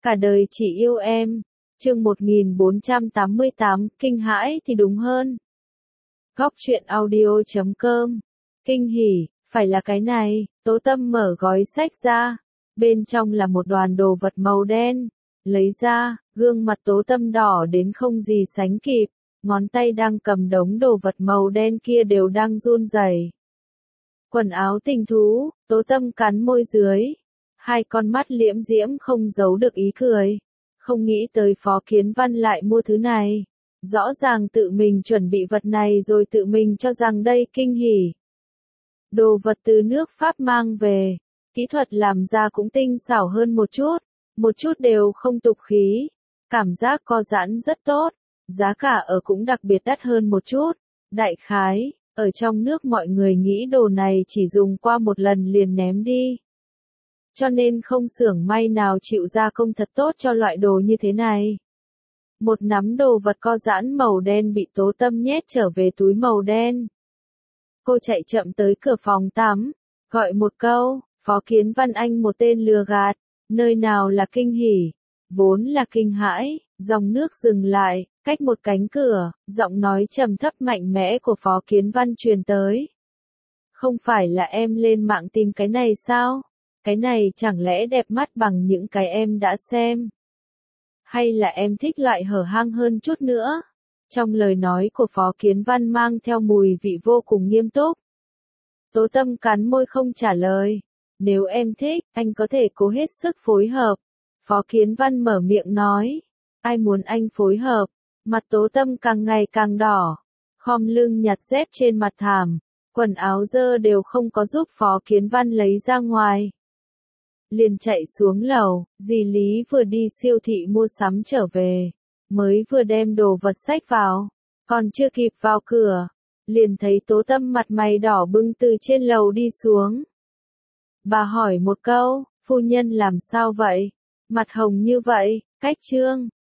Cả đời chỉ yêu em. Chương 1488, kinh hãi thì đúng hơn. Góc truyện audio.com. Kinh hỉ, phải là cái này. Tố Tâm mở gói sách ra. Bên trong là một đoàn đồ vật màu đen. Lấy ra, gương mặt Tố Tâm đỏ đến không gì sánh kịp. Ngón tay đang cầm đống đồ vật màu đen kia đều đang run rẩy. Quần áo tình thú, Tố Tâm cắn môi dưới. Hai con mắt liễm diễm không giấu được ý cười. Không nghĩ tới Phó Kiến Văn lại mua thứ này. Rõ ràng tự mình chuẩn bị vật này rồi tự mình cho rằng đây kinh hỉ. Đồ vật từ nước Pháp mang về. Kỹ thuật làm ra cũng tinh xảo hơn một chút đều không tục khí. Cảm giác co giãn rất tốt. Giá cả ở cũng đặc biệt đắt hơn một chút. Đại khái, ở trong nước mọi người nghĩ đồ này chỉ dùng qua một lần liền ném đi. Cho nên không xưởng may nào chịu gia công thật tốt cho loại đồ như thế này. Một nắm đồ vật co giãn màu đen bị Tố Tâm nhét trở về túi màu đen. Cô chạy chậm tới cửa phòng tắm, gọi một câu, Phó Kiến Văn anh một tên lừa gạt, nơi nào là kinh hỉ, vốn là kinh hãi, dòng nước dừng lại, cách một cánh cửa, giọng nói trầm thấp mạnh mẽ của Phó Kiến Văn truyền tới. Không phải là em lên mạng tìm cái này sao? Cái này chẳng lẽ đẹp mắt bằng những cái em đã xem? Hay là em thích loại hở hang hơn chút nữa? Trong lời nói của Phó Kiến Văn mang theo mùi vị vô cùng nghiêm túc. Tố Tâm cắn môi không trả lời. Nếu em thích, anh có thể cố hết sức phối hợp. Phó Kiến Văn mở miệng nói. Ai muốn anh phối hợp? Mặt Tố Tâm càng ngày càng đỏ. Khom lưng nhặt dép trên mặt thảm. Quần áo dơ đều không có giúp Phó Kiến Văn lấy ra ngoài. Liền chạy xuống lầu, dì Lý vừa đi siêu thị mua sắm trở về, mới vừa đem đồ vật xách vào, còn chưa kịp vào cửa, liền thấy Tố Tâm mặt mày đỏ bừng từ trên lầu đi xuống. Bà hỏi một câu, phu nhân làm sao vậy? Mặt hồng như vậy, cách trương,